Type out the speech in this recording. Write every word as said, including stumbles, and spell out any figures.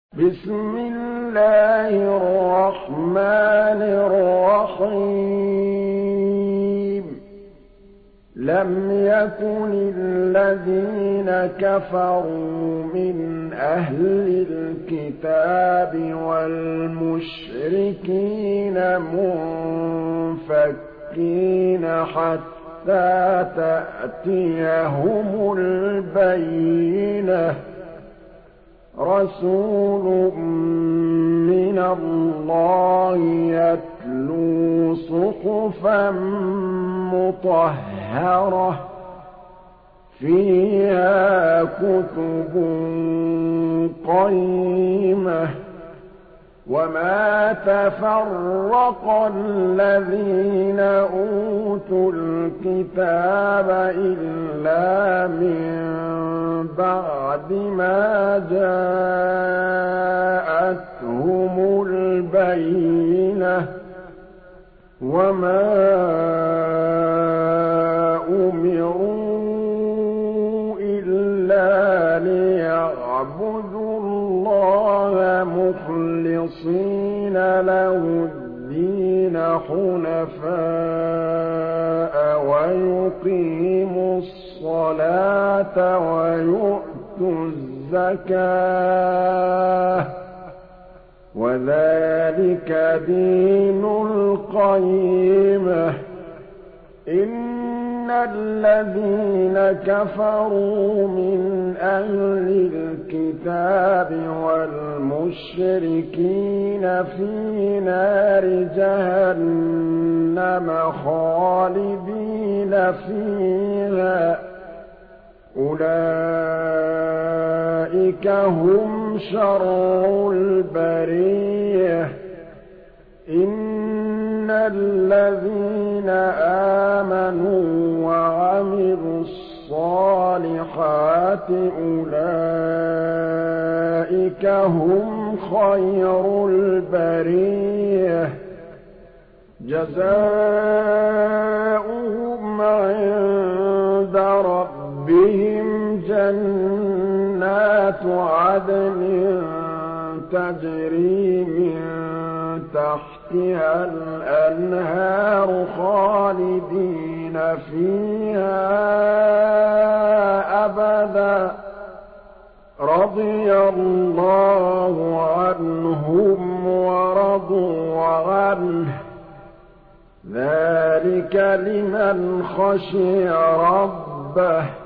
بسم الله الرحمن الرحيم لم يكن الذين كفروا من أهل الكتاب والمشركين منفكين حتى تأتيهم البينة رسول من الله يتلو صحفا مطهرة فيها كتب قيمة وما تفرق الذين أوتوا الكتاب إلا من بعد ما جاءتهم البينة وما أمروا إلا ليعبدوا الله مخلصين له الدين حنفاء ويقيموا الصلاة ويؤتوا الزكاة وذلك دين القيمة إن الذين كفروا من أهل الكتاب والمشركين في نار جهنم خالدين فيها أولئك هم شر البرية إن الذين آمنوا وعملوا الصالحات أولئك هم خير البرية جزاؤهم عند ربهم جنات عدن تجري من تحتها الأنهار خالدين فيها أبدا رضي الله عنهم ورضوا عنه ذلك لمن خشي ربه